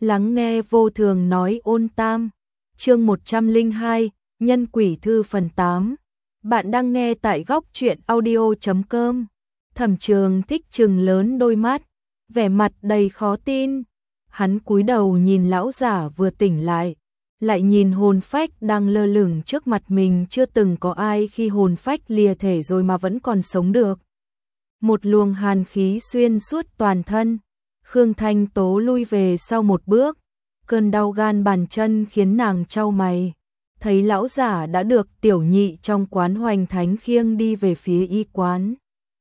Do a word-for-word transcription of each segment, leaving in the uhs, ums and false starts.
Lắng nghe vô thường nói ôn tam, chương một trăm lẻ hai, Nhân quỷ thư phần tám. Bạn đang nghe tại góc truyện audio chấm com. Thẩm Trường Thích trừng lớn đôi mắt, vẻ mặt đầy khó tin. Hắn cúi đầu nhìn lão giả vừa tỉnh lại, lại nhìn hồn phách đang lơ lửng trước mặt mình. Chưa từng có ai khi hồn phách lìa thể rồi mà vẫn còn sống được. Một luồng hàn khí xuyên suốt toàn thân. Khương Thanh Tố lui về sau một bước, cơn đau gan bàn chân khiến nàng chau mày. Thấy lão giả đã được tiểu nhị trong quán Hoành Thánh khiêng đi về phía y quán.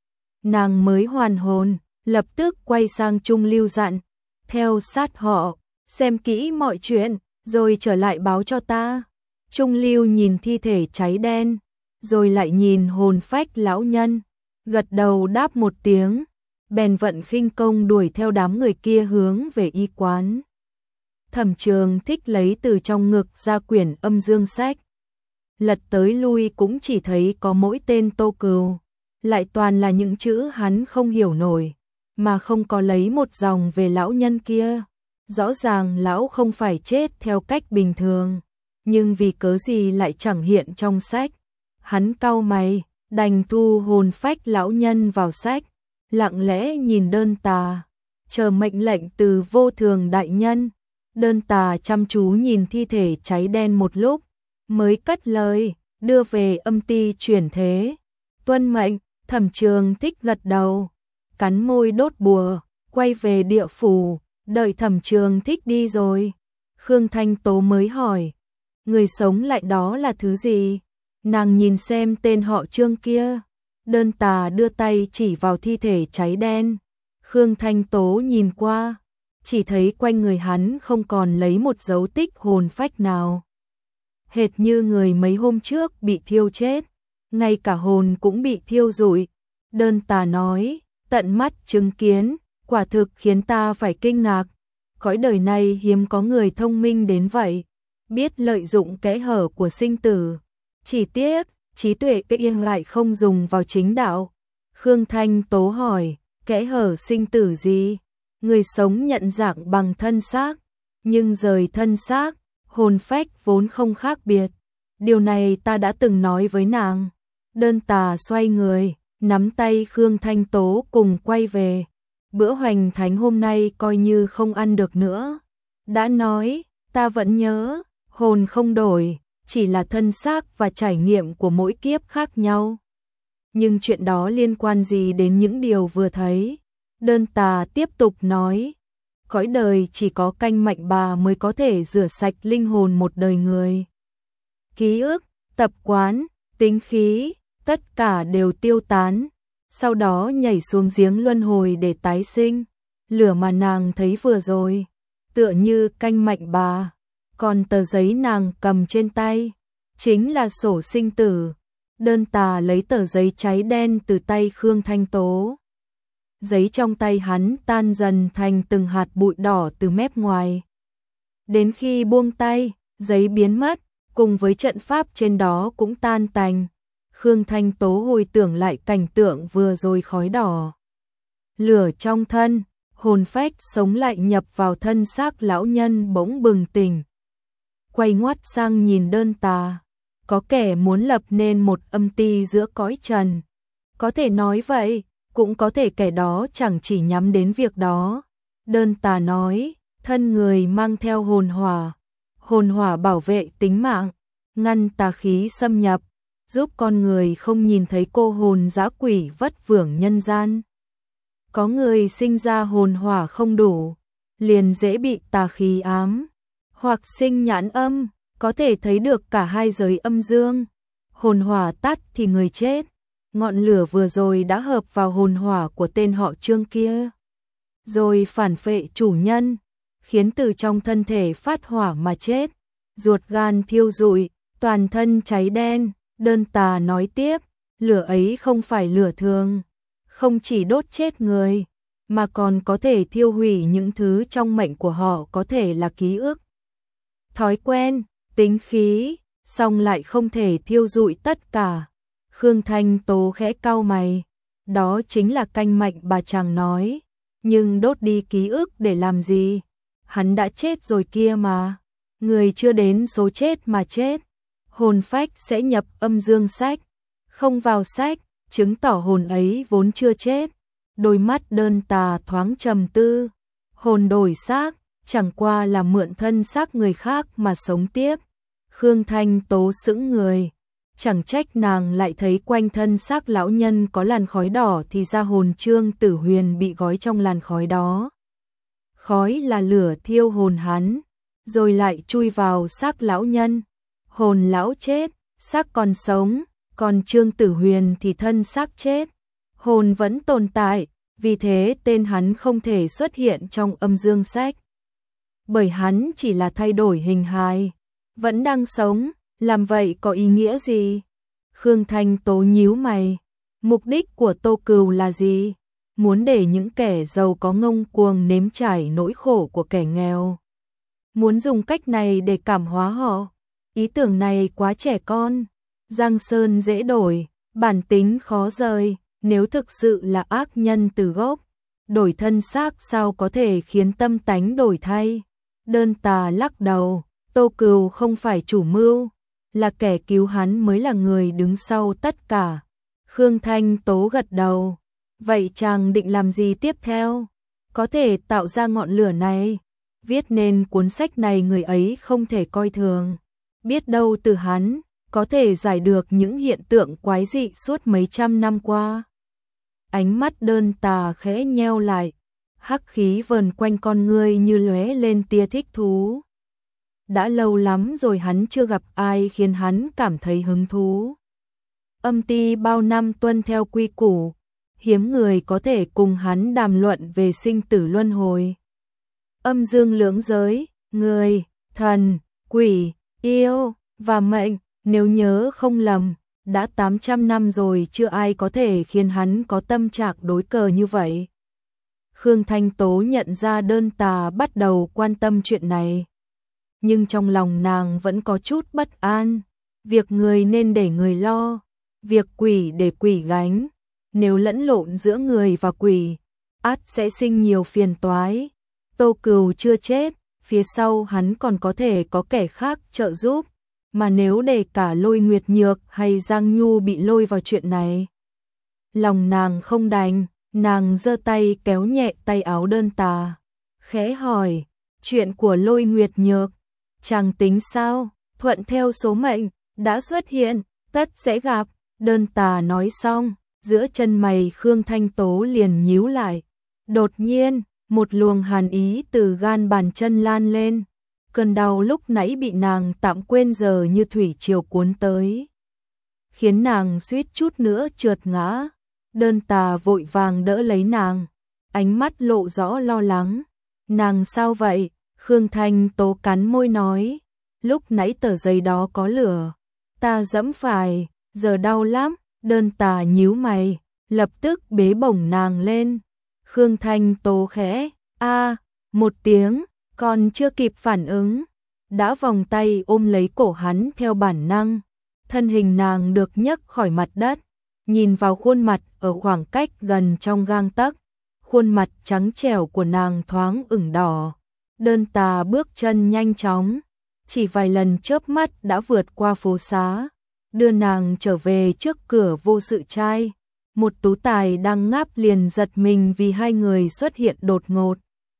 Nàng mới hoàn hồn, lập tức quay sang Trung Lưu dặn, theo sát họ, xem kỹ mọi chuyện, rồi trở lại báo cho ta. Trung Lưu nhìn thi thể cháy đen, rồi lại nhìn hồn phách lão nhân, gật đầu đáp một tiếng, bèn vận khinh công đuổi theo đám người kia hướng về y quán. Thẩm Trường Thích lấy từ trong ngực ra quyển âm dương sách. Lật tới lui cũng chỉ thấy có mỗi tên Tô Cừu, lại toàn là những chữ hắn không hiểu nổi, mà không có lấy một dòng về lão nhân kia. Rõ ràng lão không phải chết theo cách bình thường, nhưng vì cớ gì lại chẳng hiện trong sách. Hắn cau mày, đành thu hồn phách lão nhân vào sách, lặng lẽ nhìn đơn tà, chờ mệnh lệnh từ vô thường đại nhân. Đơn tà chăm chú nhìn thi thể cháy đen một lúc, mới cất lời, đưa về âm ti chuyển thế. Tuân mệnh. Thẩm Trường Thích gật đầu, cắn môi đốt bùa, quay về địa phủ. Đợi Thẩm Trường Thích đi rồi, Khương Thanh Tố mới hỏi, người sống lại đó là thứ gì? Nàng nhìn xem tên họ Trương kia. Đơn tà đưa tay chỉ vào thi thể cháy đen. Khương Thanh Tố nhìn qua, chỉ thấy quanh người hắn không còn lấy một dấu tích hồn phách nào. Hệt như người mấy hôm trước bị thiêu chết, ngay cả hồn cũng bị thiêu rụi. Đơn tà nói, tận mắt chứng kiến, quả thực khiến ta phải kinh ngạc. Cõi đời này hiếm có người thông minh đến vậy, biết lợi dụng kẽ hở của sinh tử. Chỉ tiếc, trí tuệ cái yên lại không dùng vào chính đạo. Khương Thanh Tố hỏi, kẽ hở sinh tử gì? Người sống nhận dạng bằng thân xác, nhưng rời thân xác, hồn phách vốn không khác biệt. Điều này ta đã từng nói với nàng. Đơn tà xoay người, nắm tay Khương Thanh Tố cùng quay về. Bữa Hoành Thánh hôm nay coi như không ăn được nữa. Đã nói, ta vẫn nhớ, hồn không đổi, chỉ là thân xác và trải nghiệm của mỗi kiếp khác nhau. Nhưng chuyện đó liên quan gì đến những điều vừa thấy? Đơn tà tiếp tục nói, cõi đời chỉ có canh mạnh bà mới có thể rửa sạch linh hồn một đời người. Ký ức, tập quán, tính khí, tất cả đều tiêu tán, sau đó nhảy xuống giếng luân hồi để tái sinh. Lửa mà nàng thấy vừa rồi, tựa như canh mạnh bà, còn tờ giấy nàng cầm trên tay, chính là sổ sinh tử. Đơn tà lấy tờ giấy cháy đen từ tay Khương Thanh Tố. Giấy trong tay hắn tan dần thành từng hạt bụi đỏ từ mép ngoài. Đến khi buông tay, giấy biến mất, cùng với trận pháp trên đó cũng tan tành. Khương Thanh Tố hồi tưởng lại cảnh tượng vừa rồi, khói đỏ, lửa trong thân, hồn phách sống lại nhập vào thân xác lão nhân, bỗng bừng tỉnh. Quay ngoắt sang nhìn đơn tà, có kẻ muốn lập nên một âm ti giữa cõi trần. Có thể nói vậy, cũng có thể kẻ đó chẳng chỉ nhắm đến việc đó. Đơn tà nói, thân người mang theo hồn hỏa, hồn hỏa bảo vệ tính mạng, ngăn tà khí xâm nhập, giúp con người không nhìn thấy cô hồn dã quỷ vất vưởng nhân gian. Có người sinh ra hồn hỏa không đủ, liền dễ bị tà khí ám, hoặc sinh nhãn âm, có thể thấy được cả hai giới âm dương. Hồn hỏa tắt thì người chết. Ngọn lửa vừa rồi đã hợp vào hồn hỏa của tên họ Trương kia, rồi phản phệ chủ nhân, khiến từ trong thân thể phát hỏa mà chết, ruột gan thiêu rụi, toàn thân cháy đen. Đơn tà nói tiếp, lửa ấy không phải lửa thường, không chỉ đốt chết người, mà còn có thể thiêu hủy những thứ trong mệnh của họ, có thể là ký ức, thói quen, tính khí, song lại không thể thiêu rụi tất cả. Khương Thanh Tố khẽ cau mày, đó chính là canh mạnh bà chàng nói, nhưng đốt đi ký ức để làm gì? hắn đã chết rồi kia mà. Người chưa đến số chết mà chết. Hồn phách sẽ nhập âm dương sách, không vào sách, chứng tỏ hồn ấy vốn chưa chết. Đôi mắt Đơn Tà thoáng trầm tư. Hồn đổi xác, chẳng qua là mượn thân xác người khác mà sống tiếp. Khương Thanh Tố sững người. Chẳng trách nàng lại thấy quanh thân xác lão nhân có làn khói đỏ, thì ra hồn Trương Tử Huyền bị gói trong làn khói đó. Khói là lửa thiêu hồn hắn, rồi lại chui vào xác lão nhân. Hồn lão chết, xác còn sống, còn Trương Tử Huyền thì thân xác chết. Hồn vẫn tồn tại, vì thế tên hắn không thể xuất hiện trong âm dương sách. Bởi hắn chỉ là thay đổi hình hài, vẫn đang sống, làm vậy có ý nghĩa gì? Khương Thanh Tố nhíu mày, mục đích của Tô Cừu là gì? Muốn để những kẻ giàu có ngông cuồng nếm trải nỗi khổ của kẻ nghèo. Muốn dùng cách này để cảm hóa họ. Ý tưởng này quá trẻ con. Giang sơn dễ đổi, bản tính khó rời. Nếu thực sự là ác nhân từ gốc, đổi thân xác sao có thể khiến tâm tánh đổi thay? Đơn Tà lắc đầu, Tô Cừu không phải chủ mưu, là kẻ cứu hắn mới là người đứng sau tất cả. Khương Thanh Tố gật đầu. Vậy chàng định làm gì tiếp theo? Có thể tạo ra ngọn lửa này. Viết nên cuốn sách này người ấy không thể coi thường. Biết đâu từ hắn, có thể giải được những hiện tượng quái dị suốt mấy trăm năm qua. Ánh mắt Đơn Tà khẽ nheo lại. Hắc khí vờn quanh con ngươi như lóe lên tia thích thú. Đã lâu lắm rồi hắn chưa gặp ai khiến hắn cảm thấy hứng thú. Âm ty bao năm tuân theo quy củ, hiếm người có thể cùng hắn đàm luận về sinh tử luân hồi. Âm dương lưỡng giới, người, thần, quỷ, yêu và mệnh, nếu nhớ không lầm, đã tám trăm năm rồi chưa ai có thể khiến hắn có tâm trạng đối cờ như vậy. Khương Thanh Tố nhận ra Đơn Tà bắt đầu quan tâm chuyện này. Nhưng trong lòng nàng vẫn có chút bất an. Việc người nên để người lo, việc quỷ để quỷ gánh. Nếu lẫn lộn giữa người và quỷ, ắt sẽ sinh nhiều phiền toái. Tô Cừu chưa chết, phía sau hắn còn có thể có kẻ khác trợ giúp. Mà nếu để cả Lôi Nguyệt Nhược hay Giang Nhu bị lôi vào chuyện này, lòng nàng không đành. Nàng giơ tay kéo nhẹ tay áo Đơn Tà, khẽ hỏi, chuyện của Lôi Nguyệt Nhược, chàng tính sao? Thuận theo số mệnh, đã xuất hiện, tất sẽ gặp. Đơn Tà nói xong, giữa chân mày Khương Thanh Tố liền nhíu lại. Đột nhiên, một luồng hàn ý từ gan bàn chân lan lên. Cơn đau lúc nãy bị nàng tạm quên giờ như thủy triều cuốn tới, khiến nàng suýt chút nữa trượt ngã. Đơn Tà vội vàng đỡ lấy nàng, ánh mắt lộ rõ lo lắng. Nàng sao vậy? Khương Thanh Tố cắn môi nói, lúc nãy tờ giấy đó có lửa, ta dẫm phải, giờ đau lắm. Đơn Tà nhíu mày, lập tức bế bổng nàng lên. Khương Thanh Tố khẽ, a một tiếng, còn chưa kịp phản ứng, đã vòng tay ôm lấy cổ hắn theo bản năng. Thân hình nàng được nhấc khỏi mặt đất, nhìn vào khuôn mặt ở khoảng cách gần trong gang tấc, khuôn mặt trắng trẻo của nàng thoáng ửng đỏ. Đơn Tà bước chân nhanh chóng, chỉ vài lần chớp mắt đã vượt qua phố xá, đưa nàng trở về trước cửa Vô Sự Trai. Một tú tài đang ngáp liền giật mình vì hai người xuất hiện đột ngột,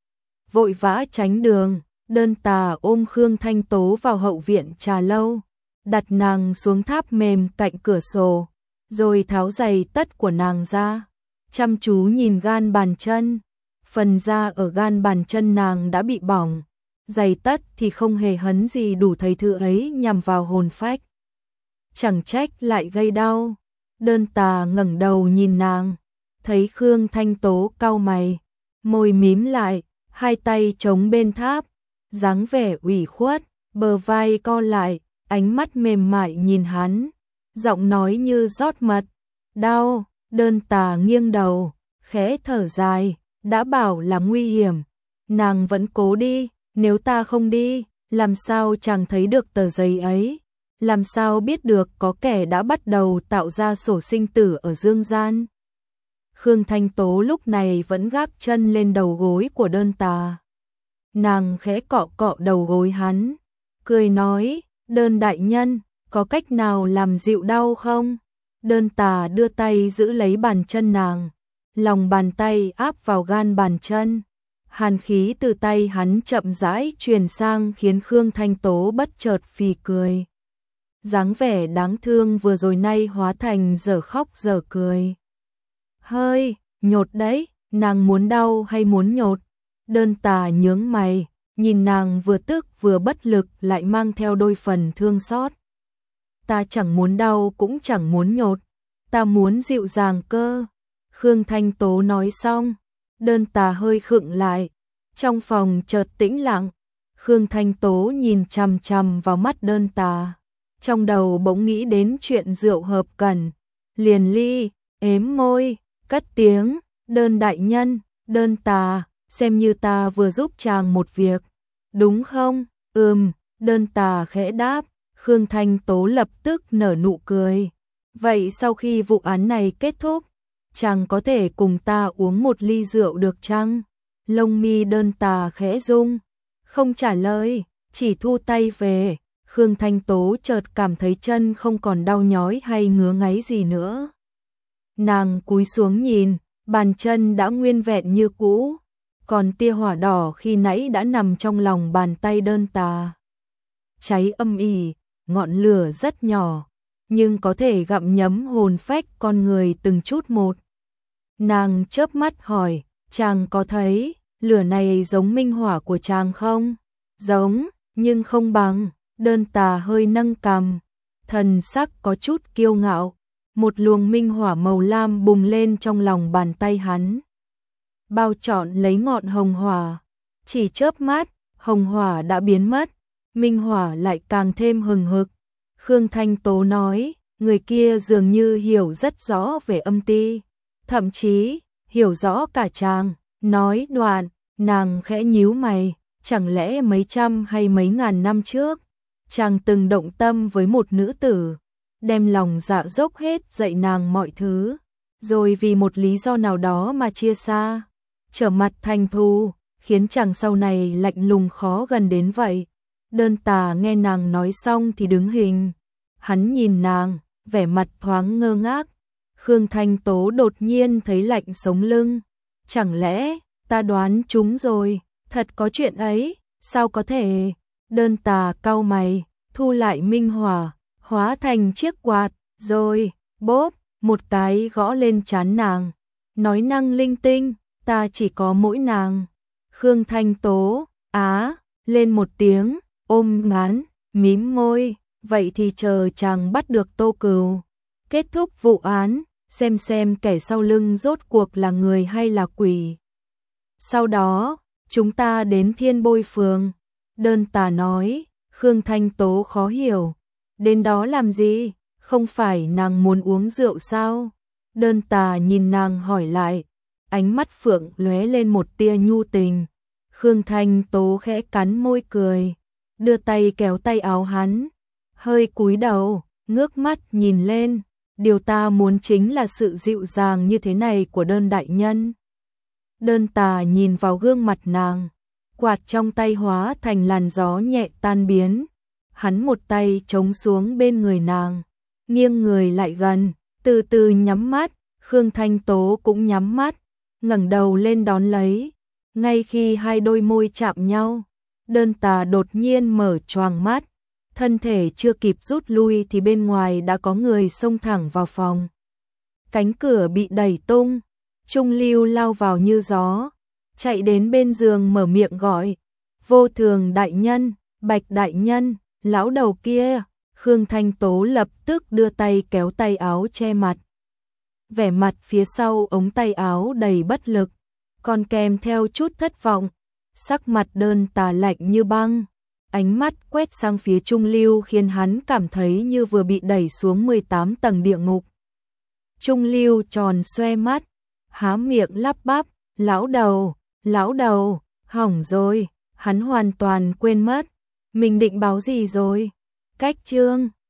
vội vã tránh đường. Đơn Tà ôm Khương Thanh Tố vào hậu viện trà lâu, đặt nàng xuống tháp mềm cạnh cửa sổ, rồi tháo giày tất của nàng ra, chăm chú nhìn gan bàn chân. Phần da ở gan bàn chân nàng đã bị bỏng, giày tất thì không hề hấn gì đủ thấy thứ ấy nhằm vào hồn phách. Chẳng trách lại gây đau. Đơn Tà ngẩng đầu nhìn nàng, thấy Khương Thanh Tố cau mày, môi mím lại, hai tay chống bên tháp, dáng vẻ ủy khuất, bờ vai co lại, ánh mắt mềm mại nhìn hắn, giọng nói như rót mật. Đau. Đơn Tà nghiêng đầu, khẽ thở dài, đã bảo là nguy hiểm, nàng vẫn cố đi. Nếu ta không đi, làm sao chàng thấy được tờ giấy ấy? Làm sao biết được có kẻ đã bắt đầu tạo ra sổ sinh tử ở dương gian? Khương Thanh Tố lúc này vẫn gác chân lên đầu gối của Đơn Tà. Nàng khẽ cọ cọ đầu gối hắn, cười nói, Đơn đại nhân, có cách nào làm dịu đau không? Đơn Tà đưa tay giữ lấy bàn chân nàng, lòng bàn tay áp vào gan bàn chân. Hàn khí từ tay hắn chậm rãi truyền sang khiến Khương Thanh Tố bất chợt phì cười. Dáng vẻ đáng thương vừa rồi nay hóa thành dở khóc dở cười. Hơi, nhột đấy, nàng muốn đau hay muốn nhột? Đơn Tà nhướng mày, nhìn nàng vừa tức vừa bất lực lại mang theo đôi phần thương xót. Ta chẳng muốn đau cũng chẳng muốn nhột, ta muốn dịu dàng cơ. Khương Thanh Tố nói xong, Đơn Tà hơi khựng lại, trong phòng chợt tĩnh lặng. Khương Thanh Tố nhìn chằm chằm vào mắt Đơn Tà, trong đầu bỗng nghĩ đến chuyện rượu hợp cẩn, liền ly, ếm môi, cất tiếng, Đơn đại nhân, Đơn Tà, xem như ta vừa giúp chàng một việc, đúng không? Ừm, Đơn Tà khẽ đáp. Khương Thanh Tố lập tức nở nụ cười. Vậy sau khi vụ án này kết thúc, chàng có thể cùng ta uống một ly rượu được chăng? Lông mi Đơn Tà khẽ rung, không trả lời, chỉ thu tay về. Khương Thanh Tố chợt cảm thấy chân không còn đau nhói hay ngứa ngáy gì nữa. Nàng cúi xuống nhìn, bàn chân đã nguyên vẹn như cũ, còn tia hỏa đỏ khi nãy đã nằm trong lòng bàn tay Đơn Tà. Cháy âm ỉ, ngọn lửa rất nhỏ, nhưng có thể gặm nhấm hồn phách con người từng chút một. Nàng chớp mắt hỏi, chàng có thấy lửa này giống minh hỏa của chàng không? Giống, nhưng không bằng. Đơn Tà hơi nâng cằm, thần sắc có chút kiêu ngạo. Một luồng minh hỏa màu lam bùng lên trong lòng bàn tay hắn, bao trọn lấy ngọn hồng hỏa. Chỉ chớp mắt, hồng hỏa đã biến mất, minh hỏa lại càng thêm hừng hực. Khương Thanh Tố nói, người kia dường như hiểu rất rõ về âm ti, thậm chí hiểu rõ cả chàng. Nói đoạn, nàng khẽ nhíu mày, chẳng lẽ mấy trăm hay mấy ngàn năm trước, chàng từng động tâm với một nữ tử, đem lòng dạ dốc hết dạy nàng mọi thứ, rồi vì một lý do nào đó mà chia xa, trở mặt thành thù, khiến chàng sau này lạnh lùng khó gần đến vậy. Đơn Tà nghe nàng nói xong thì đứng hình, hắn nhìn nàng, vẻ mặt thoáng ngơ ngác. Khương Thanh Tố đột nhiên thấy lạnh sống lưng, chẳng lẽ ta đoán trúng rồi, thật có chuyện ấy, sao có thể? Đơn Tà cau mày, thu lại minh hỏa, hóa thành chiếc quạt, rồi, bốp, một cái gõ lên trán nàng, nói năng linh tinh, ta chỉ có mỗi nàng. Khương Thanh Tố, á, lên một tiếng, ôm ngán, mím môi, vậy thì chờ chàng bắt được Tô Cừu, kết thúc vụ án, xem xem kẻ sau lưng rốt cuộc là người hay là quỷ. Sau đó, chúng ta đến Thiên Bôi Phường. Đơn Tà nói. Khương Thanh Tố khó hiểu, đến đó làm gì, không phải nàng muốn uống rượu sao? Đơn Tà nhìn nàng hỏi lại, ánh mắt phượng lóe lên một tia nhu tình. Khương Thanh Tố khẽ cắn môi cười, đưa tay kéo tay áo hắn, hơi cúi đầu, ngước mắt nhìn lên, điều ta muốn chính là sự dịu dàng như thế này của Đơn đại nhân. Đơn Tà nhìn vào gương mặt nàng, quạt trong tay hóa thành làn gió nhẹ tan biến. Hắn một tay chống xuống bên người nàng, nghiêng người lại gần, từ từ nhắm mắt. Khương Thanh Tố cũng nhắm mắt, ngẩng đầu lên đón lấy. Ngay khi hai đôi môi chạm nhau, Đơn Tà đột nhiên mở choàng mắt, thân thể chưa kịp rút lui thì bên ngoài đã có người xông thẳng vào phòng. Cánh cửa bị đẩy tung, Trung Lưu lao vào như gió, chạy đến bên giường mở miệng gọi, Vô Thường đại nhân, Bạch đại nhân, lão đầu kia. Khương Thanh Tố lập tức đưa tay kéo tay áo che mặt. Vẻ mặt phía sau ống tay áo đầy bất lực, còn kèm theo chút thất vọng. Sắc mặt Đơn Tà lạnh như băng, ánh mắt quét sang phía Trung Lưu khiến hắn cảm thấy như vừa bị đẩy xuống mười tám tầng địa ngục. Trung Lưu tròn xoe mắt, há miệng lắp bắp, lão đầu, lão đầu, hỏng rồi, hắn hoàn toàn quên mất, mình định báo gì rồi. Cách chương